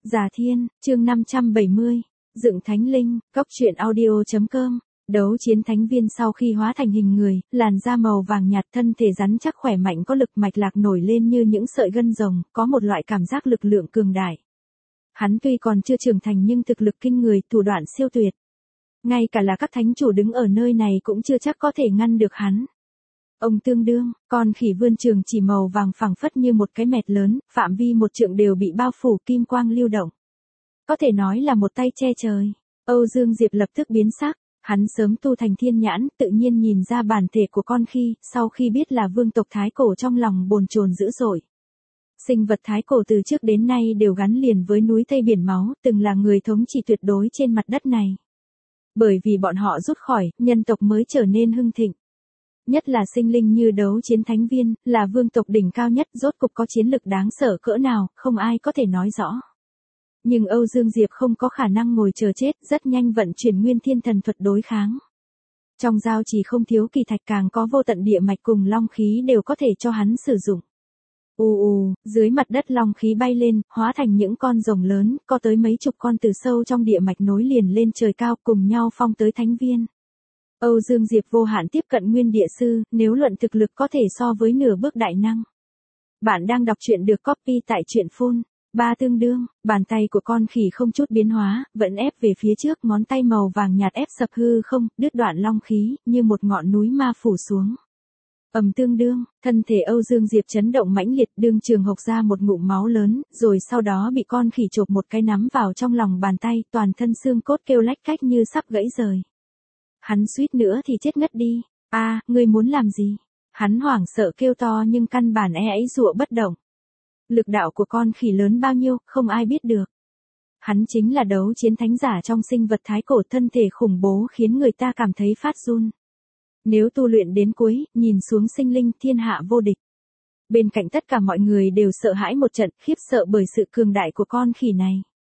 Già Thiên, chương 570, Dựng Thánh Linh, Cóc truyện audio.com. Đấu chiến thánh viên sau khi hóa thành hình người, làn da màu vàng nhạt, thân thể rắn chắc khỏe mạnh, có lực mạch lạc nổi lên như những sợi gân rồng, có một loại cảm giác lực lượng cường đại. Hắn tuy còn chưa trưởng thành nhưng thực lực kinh người, thủ đoạn siêu tuyệt. Ngay cả là các thánh chủ đứng ở nơi này cũng chưa chắc có thể ngăn được hắn. Ông tương đương, con khỉ vươn trường chỉ màu vàng phẳng phất như một cái mẹt lớn, phạm vi 1 trượng đều bị bao phủ kim quang lưu động. Có thể nói là một tay che trời. Âu Dương Diệp lập tức biến sắc, hắn sớm tu thành thiên nhãn, tự nhiên nhìn ra bản thể của con khỉ, sau khi biết là vương tộc Thái Cổ trong lòng bồn chồn dữ dội. Sinh vật Thái Cổ từ trước đến nay đều gắn liền với núi Tây Biển Máu, từng là người thống trị tuyệt đối trên mặt đất này. Bởi vì bọn họ rút khỏi, nhân tộc mới trở nên hưng thịnh. Nhất là sinh linh như đấu chiến thánh viên, là vương tộc đỉnh cao nhất, rốt cục có chiến lực đáng sợ cỡ nào, không ai có thể nói rõ. Nhưng Âu Dương Diệp không có khả năng ngồi chờ chết, rất nhanh vận chuyển nguyên thiên thần thuật đối kháng. Trong giao chỉ không thiếu kỳ thạch, càng có vô tận địa mạch cùng long khí đều có thể cho hắn sử dụng. Dưới mặt đất long khí bay lên, hóa thành những con rồng lớn, có tới mấy chục con từ sâu trong địa mạch nối liền lên trời cao, cùng nhau phong tới thánh viên. Âu Dương Diệp vô hạn tiếp cận nguyên địa sư, nếu luận thực lực có thể so với nửa bước đại năng. Bạn đang đọc truyện được copy tại truyện phun. Ba tương đương, bàn tay của con khỉ không chút biến hóa, vẫn ép về phía trước, ngón tay màu vàng nhạt ép sập hư không, đứt đoạn long khí, như một ngọn núi ma phủ xuống. Tương đương, thân thể Âu Dương Diệp chấn động mãnh liệt, đương trường hộc ra một ngụm máu lớn, rồi sau đó bị con khỉ chộp một cái nắm vào trong lòng bàn tay, toàn thân xương cốt kêu lách cách như sắp gãy rời. Hắn suýt nữa thì chết ngất đi. Ngươi muốn làm gì? Hắn hoảng sợ kêu to nhưng căn bản ấy giụa bất động. Lực đạo của con khỉ lớn bao nhiêu, không ai biết được. Hắn chính là đấu chiến thánh giả trong sinh vật Thái Cổ, thân thể khủng bố khiến người ta cảm thấy phát run. Nếu tu luyện đến cuối, nhìn xuống sinh linh, thiên hạ vô địch. Bên cạnh tất cả mọi người đều sợ hãi một trận, khiếp sợ bởi sự cường đại của con khỉ này.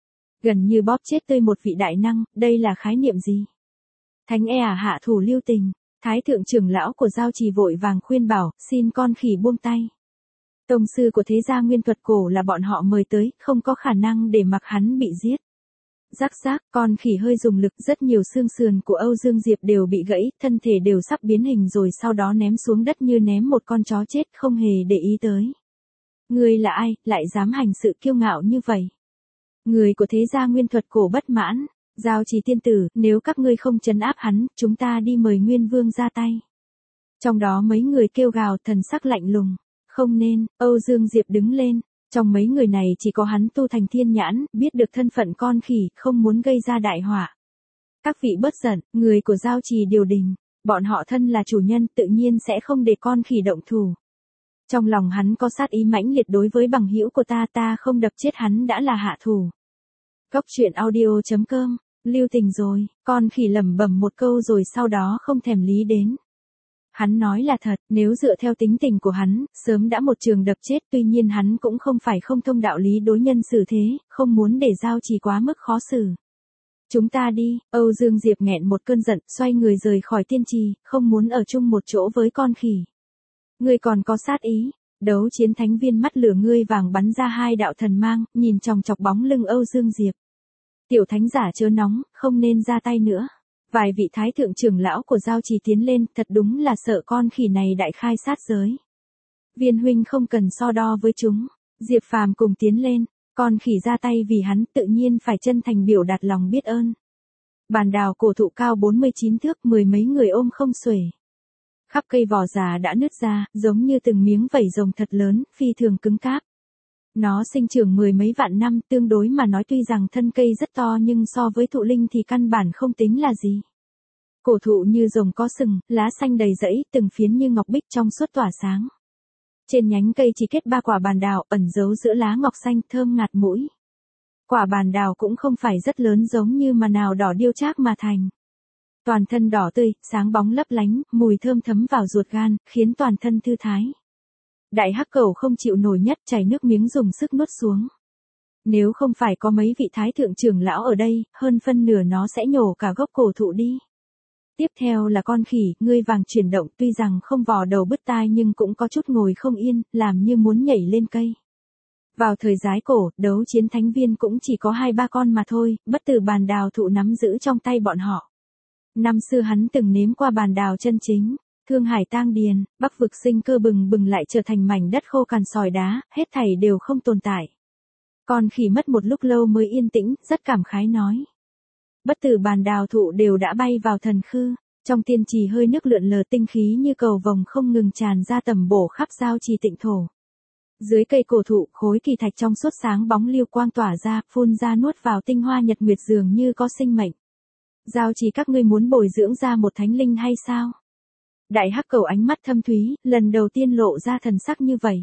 Gần như bóp chết tươi một vị đại năng, đây là khái niệm gì? Thánh hạ thủ lưu tình, Thái thượng trưởng lão của giao trì vội vàng khuyên bảo, xin con khỉ buông tay. Tông sư của thế gia nguyên thuật cổ là bọn họ mời tới, không có khả năng để mặc hắn bị giết. Rắc rác, con khỉ hơi dùng lực, rất nhiều xương sườn của Âu Dương Diệp đều bị gãy, thân thể đều sắp biến hình rồi sau đó ném xuống đất như ném một con chó chết, không hề để ý tới. Ngươi là ai, lại dám hành sự kiêu ngạo như vậy? Người của thế gia nguyên thuật cổ bất mãn. Giao trì tiên tử, nếu các ngươi không trấn áp hắn, chúng ta đi mời Nguyên Vương ra tay. Trong đó mấy người kêu gào, thần sắc lạnh lùng. Không nên, Âu Dương Diệp đứng lên. Trong mấy người này chỉ có hắn tu thành thiên nhãn, biết được thân phận con khỉ, không muốn gây ra đại họa. Các vị bớt giận, người của giao trì điều đình. Bọn họ thân là chủ nhân, tự nhiên sẽ không để con khỉ động thủ. Trong lòng hắn có sát ý mãnh liệt đối với bằng hữu của ta không đập chết hắn đã là hạ thủ. Cóc truyện audio.com. Lưu tình rồi, con khỉ lẩm bẩm một câu rồi sau đó không thèm lý đến. Hắn nói là thật, nếu dựa theo tính tình của hắn, sớm đã một trường đập chết, tuy nhiên hắn cũng không phải không thông đạo lý đối nhân xử thế, không muốn để giao trì quá mức khó xử. Chúng ta đi, Âu Dương Diệp nghẹn một cơn giận, xoay người rời khỏi tiên trì, không muốn ở chung một chỗ với con khỉ. Ngươi còn có sát ý, đấu chiến thánh viên mắt lửa ngươi vàng bắn ra 2 đạo thần mang, nhìn chòng chọc bóng lưng Âu Dương Diệp. Tiểu thánh giả chớ nóng, không nên ra tay nữa. Vài vị thái thượng trưởng lão của giao trì tiến lên, thật đúng là sợ con khỉ này đại khai sát giới. Viên huynh không cần so đo với chúng. Diệp Phàm cùng tiến lên, con khỉ ra tay vì hắn tự nhiên phải chân thành biểu đạt lòng biết ơn. Bàn đào cổ thụ cao 49 thước, 10 mấy người ôm không xuể. Khắp cây vỏ già đã nứt ra, giống như từng miếng vảy rồng thật lớn, phi thường cứng cáp. Nó sinh trưởng 10 mấy vạn năm, tương đối mà nói tuy rằng thân cây rất to nhưng so với thụ linh thì căn bản không tính là gì. Cổ thụ như rồng có sừng, lá xanh đầy rẫy, từng phiến như ngọc bích trong suốt tỏa sáng. Trên nhánh cây chỉ kết 3 quả bàn đào, ẩn giấu giữa lá ngọc xanh, thơm ngạt mũi. Quả bàn đào cũng không phải rất lớn giống như mà nào đỏ điêu trác mà thành. Toàn thân đỏ tươi, sáng bóng lấp lánh, mùi thơm thấm vào ruột gan, khiến toàn thân thư thái. Đại hắc cẩu không chịu nổi nhất, chảy nước miếng dùng sức nuốt xuống. Nếu không phải có mấy vị thái thượng trưởng lão ở đây, hơn phân nửa nó sẽ nhổ cả gốc cổ thụ đi. Tiếp theo là con khỉ, ngươi vàng chuyển động, tuy rằng không vò đầu bứt tai nhưng cũng có chút ngồi không yên, làm như muốn nhảy lên cây. Vào thời Giái Cổ, đấu chiến thánh viên cũng chỉ có 2-3 con mà thôi, Bất Tử Bàn Đào thụ nắm giữ trong tay bọn họ. Năm xưa hắn từng nếm qua bàn đào chân chính, Thương Hải tang điền, Bắc vực sinh cơ bừng bừng lại trở thành mảnh đất khô cằn sỏi đá, hết thảy đều không tồn tại. Con khỉ mất một lúc lâu mới yên tĩnh, rất cảm khái nói. Bất Tử Bàn Đào thụ đều đã bay vào thần khư, trong tiên trì hơi nước lượn lờ tinh khí như cầu vồng không ngừng tràn ra tầm bổ khắp giao trì tịnh thổ. Dưới cây cổ thụ, khối kỳ thạch trong suốt sáng bóng lưu quang tỏa ra, phun ra nuốt vào tinh hoa nhật nguyệt dường như có sinh mệnh. Giao trì các ngươi muốn bồi dưỡng ra một thánh linh hay sao? Đại hắc cầu ánh mắt thâm thúy, lần đầu tiên lộ ra thần sắc như vậy.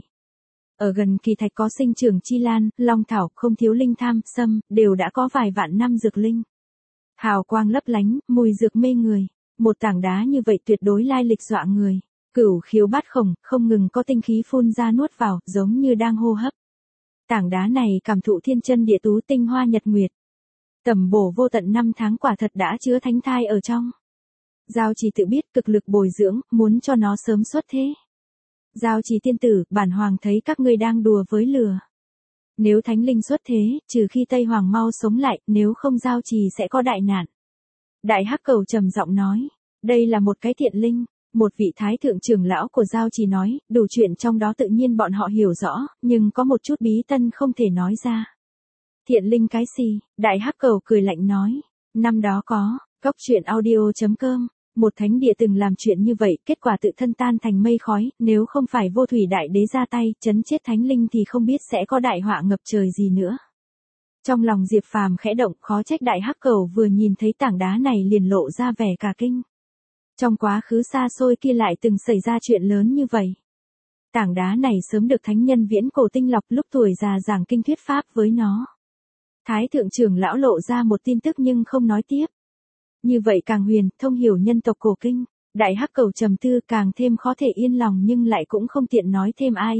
Ở gần kỳ thạch có sinh trưởng chi lan, long thảo, không thiếu linh tham, sâm, đều đã có vài vạn năm dược linh. Hào quang lấp lánh, mùi dược mê người. Một tảng đá như vậy tuyệt đối lai lịch dọa người. Cửu khiếu bát khổng, không ngừng có tinh khí phun ra nuốt vào, giống như đang hô hấp. Tảng đá này cảm thụ thiên chân địa tú tinh hoa nhật nguyệt. Tầm bổ vô tận 5 tháng quả thật đã chứa thánh thai ở trong. Giao Trì tự biết cực lực bồi dưỡng, muốn cho nó sớm xuất thế. Giao Trì tiên tử, bản hoàng thấy các ngươi đang đùa với lửa. Nếu thánh linh xuất thế, trừ khi Tây Hoàng mau sống lại, nếu không Giao Trì sẽ có đại nạn. Đại hắc cầu trầm giọng nói, đây là một cái thiện linh. Một vị thái thượng trưởng lão của Giao Trì nói, đủ chuyện trong đó tự nhiên bọn họ hiểu rõ, nhưng có một chút bí tân không thể nói ra. Thiện linh cái gì? Đại hắc cầu cười lạnh nói. Năm đó có, Cóc Truyện Audio.com, một thánh địa từng làm chuyện như vậy, kết quả tự thân tan thành mây khói, nếu không phải vô thủy đại đế ra tay, chấn chết thánh linh thì không biết sẽ có đại họa ngập trời gì nữa. Trong lòng Diệp Phàm khẽ động, khó trách đại hắc cầu vừa nhìn thấy tảng đá này liền lộ ra vẻ cả kinh. Trong quá khứ xa xôi kia lại từng xảy ra chuyện lớn như vậy. Tảng đá này sớm được thánh nhân viễn cổ tinh lọc lúc tuổi già giảng kinh thuyết pháp với nó. Thái thượng trưởng lão lộ ra một tin tức nhưng không nói tiếp. Như vậy càng huyền, thông hiểu nhân tộc cổ kinh. Đại hắc cầu trầm tư càng thêm khó thể yên lòng nhưng lại cũng không tiện nói thêm ai.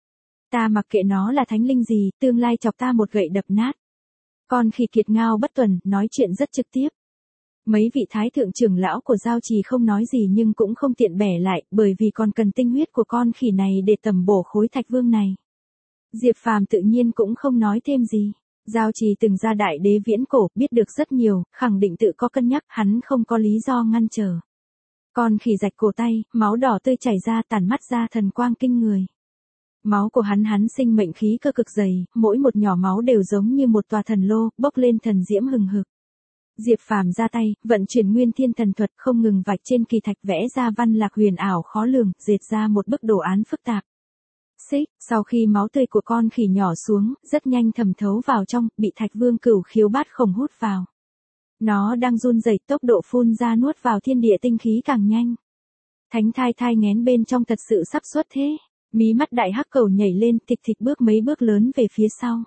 Ta mặc kệ nó là thánh linh gì, tương lai chọc ta một gậy đập nát. Con khỉ kiệt ngao bất tuần, nói chuyện rất trực tiếp. Mấy vị thái thượng trưởng lão của Giao Trì không nói gì nhưng cũng không tiện bẻ lại, bởi vì còn cần tinh huyết của con khỉ này để tầm bổ khối thạch vương này. Diệp Phàm tự nhiên cũng không nói thêm gì. Giao Trì từng ra đại đế viễn cổ, biết được rất nhiều, khẳng định tự có cân nhắc, hắn không có lý do ngăn trở. Con khỉ rạch cổ tay, máu đỏ tươi chảy ra, tản mắt ra thần quang kinh người. Máu của hắn sinh mệnh khí cơ cực dày, mỗi một nhỏ máu đều giống như một tòa thần lô, bốc lên thần diễm hừng hực. Diệp Phàm ra tay, vận chuyển nguyên thiên thần thuật không ngừng vạch trên kỳ thạch vẽ ra văn lạc huyền ảo khó lường, dệt ra một bức đồ án phức tạp. Xích, sau khi máu tươi của con khỉ nhỏ xuống, rất nhanh thẩm thấu vào trong, bị thạch vương cửu khiếu bát khổng hút vào. Nó đang run rẩy, tốc độ phun ra nuốt vào thiên địa tinh khí càng nhanh. Thánh thai nghén bên trong thật sự sắp xuất thế. Mí mắt đại hắc cầu nhảy lên, thịch thịch bước mấy bước lớn về phía sau.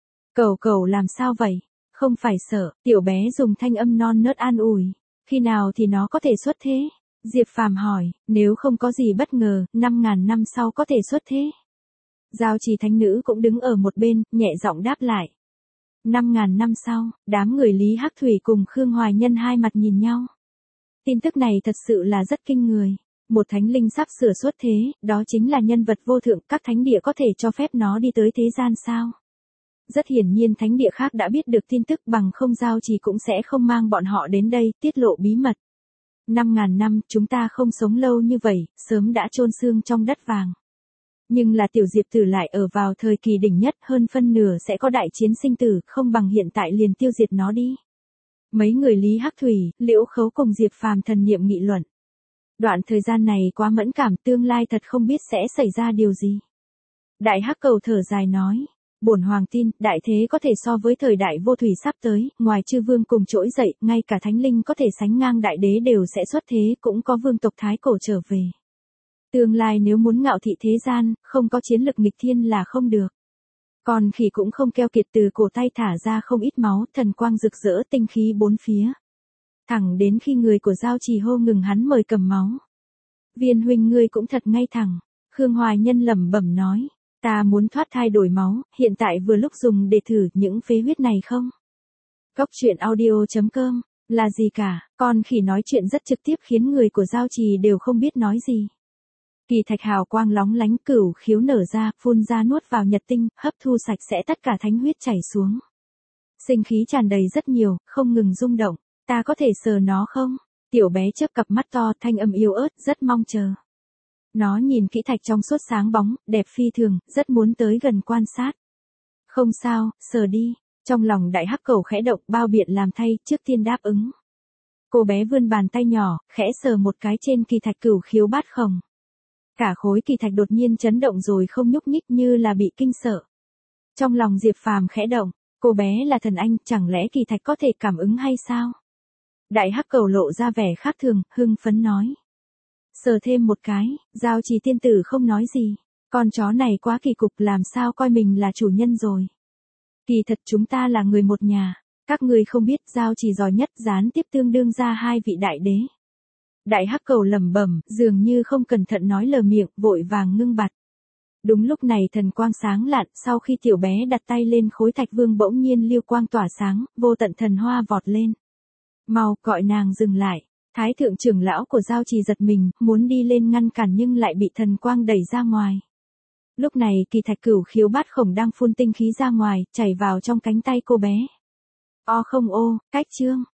Cầu làm sao vậy? Không phải sợ, tiểu bé dùng thanh âm non nớt an ủi. Khi nào thì nó có thể xuất thế? Diệp Phàm hỏi, nếu không có gì bất ngờ, 5.000 năm sau có thể xuất thế. Giao Trì thánh nữ cũng đứng ở một bên, nhẹ giọng đáp lại. 5.000 năm sau, đám người Lý Hắc Thủy cùng Khương Hoài Nhân hai mặt nhìn nhau. Tin tức này thật sự là rất kinh người. Một thánh linh sắp sửa xuất thế, đó chính là nhân vật vô thượng, các thánh địa có thể cho phép nó đi tới thế gian sao? Rất hiển nhiên thánh địa khác đã biết được tin tức, bằng không Giao Trì cũng sẽ không mang bọn họ đến đây, tiết lộ bí mật. 5.000 năm, chúng ta không sống lâu như vậy, sớm đã chôn xương trong đất vàng. Nhưng là tiểu Diệp tử lại ở vào thời kỳ đỉnh nhất, hơn phân nửa sẽ có đại chiến sinh tử, không bằng hiện tại liền tiêu diệt nó đi. Mấy người Lý Hắc Thủy, Liễu Khấu cùng Diệp Phàm thần niệm nghị luận. Đoạn thời gian này quá mẫn cảm, tương lai thật không biết sẽ xảy ra điều gì. Đại hắc cầu thở dài nói, bổn hoàng tin, đại thế có thể so với thời đại vô thủy sắp tới, ngoài chư vương cùng trỗi dậy, ngay cả thánh linh có thể sánh ngang đại đế đều sẽ xuất thế, cũng có vương tộc thái cổ trở về. Tương lai nếu muốn ngạo thị thế gian, không có chiến lực nghịch thiên là không được. Còn khỉ cũng không keo kiệt, từ cổ tay thả ra không ít máu, thần quang rực rỡ, tinh khí bốn phía. Thẳng đến khi người của Giao Trì hô ngừng hắn mời cầm máu. Viên huynh ngươi cũng thật ngay thẳng. Khương Hoài Nhân lẩm bẩm nói. Ta muốn thoát thai đổi máu, hiện tại vừa lúc dùng để thử những phế huyết này không? Cóc Truyện Audio.com, là gì cả, con khỉ nói chuyện rất trực tiếp khiến người của Giao Trì đều không biết nói gì. Kỳ thạch hào quang lóng lánh, cửu khiếu nở ra, phun ra nuốt vào nhật tinh, hấp thu sạch sẽ tất cả thánh huyết chảy xuống. Sinh khí tràn đầy rất nhiều, không ngừng rung động. Ta có thể sờ nó không? Tiểu bé chớp cặp mắt to, thanh âm yếu ớt, rất mong chờ. Nó nhìn kỹ thạch trong suốt sáng bóng, đẹp phi thường, rất muốn tới gần quan sát. Không sao, sờ đi. Trong lòng đại hắc cầu khẽ động, bao biện làm thay, trước tiên đáp ứng. Cô bé vươn bàn tay nhỏ, khẽ sờ một cái trên kỳ thạch cửu khiếu bát khổng. Cả khối kỳ thạch đột nhiên chấn động rồi không nhúc nhích, như là bị kinh sợ. Trong lòng Diệp Phàm khẽ động, cô bé là thần anh, chẳng lẽ kỳ thạch có thể cảm ứng hay sao? Đại hắc cầu lộ ra vẻ khác thường, hưng phấn nói. Sờ thêm một cái, Giao Trì tiên tử không nói gì. Con chó này quá kỳ cục, làm sao coi mình là chủ nhân rồi. Kỳ thật chúng ta là người một nhà. Các ngươi không biết Giao Trì giỏi nhất, gián tiếp tương đương ra hai vị đại đế. Đại hắc cầu lẩm bẩm, dường như không cẩn thận nói lờ miệng, vội vàng ngưng bặt. Đúng lúc này thần quang sáng lạn, sau khi tiểu bé đặt tay lên khối thạch vương bỗng nhiên lưu quang tỏa sáng, vô tận thần hoa vọt lên. Mau, gọi nàng dừng lại. Thái thượng trưởng lão của Giao Trì giật mình, muốn đi lên ngăn cản nhưng lại bị thần quang đẩy ra ngoài. Lúc này kỳ thạch cửu khiếu bát khổng đang phun tinh khí ra ngoài, chảy vào trong cánh tay cô bé. O không ô, cách chương.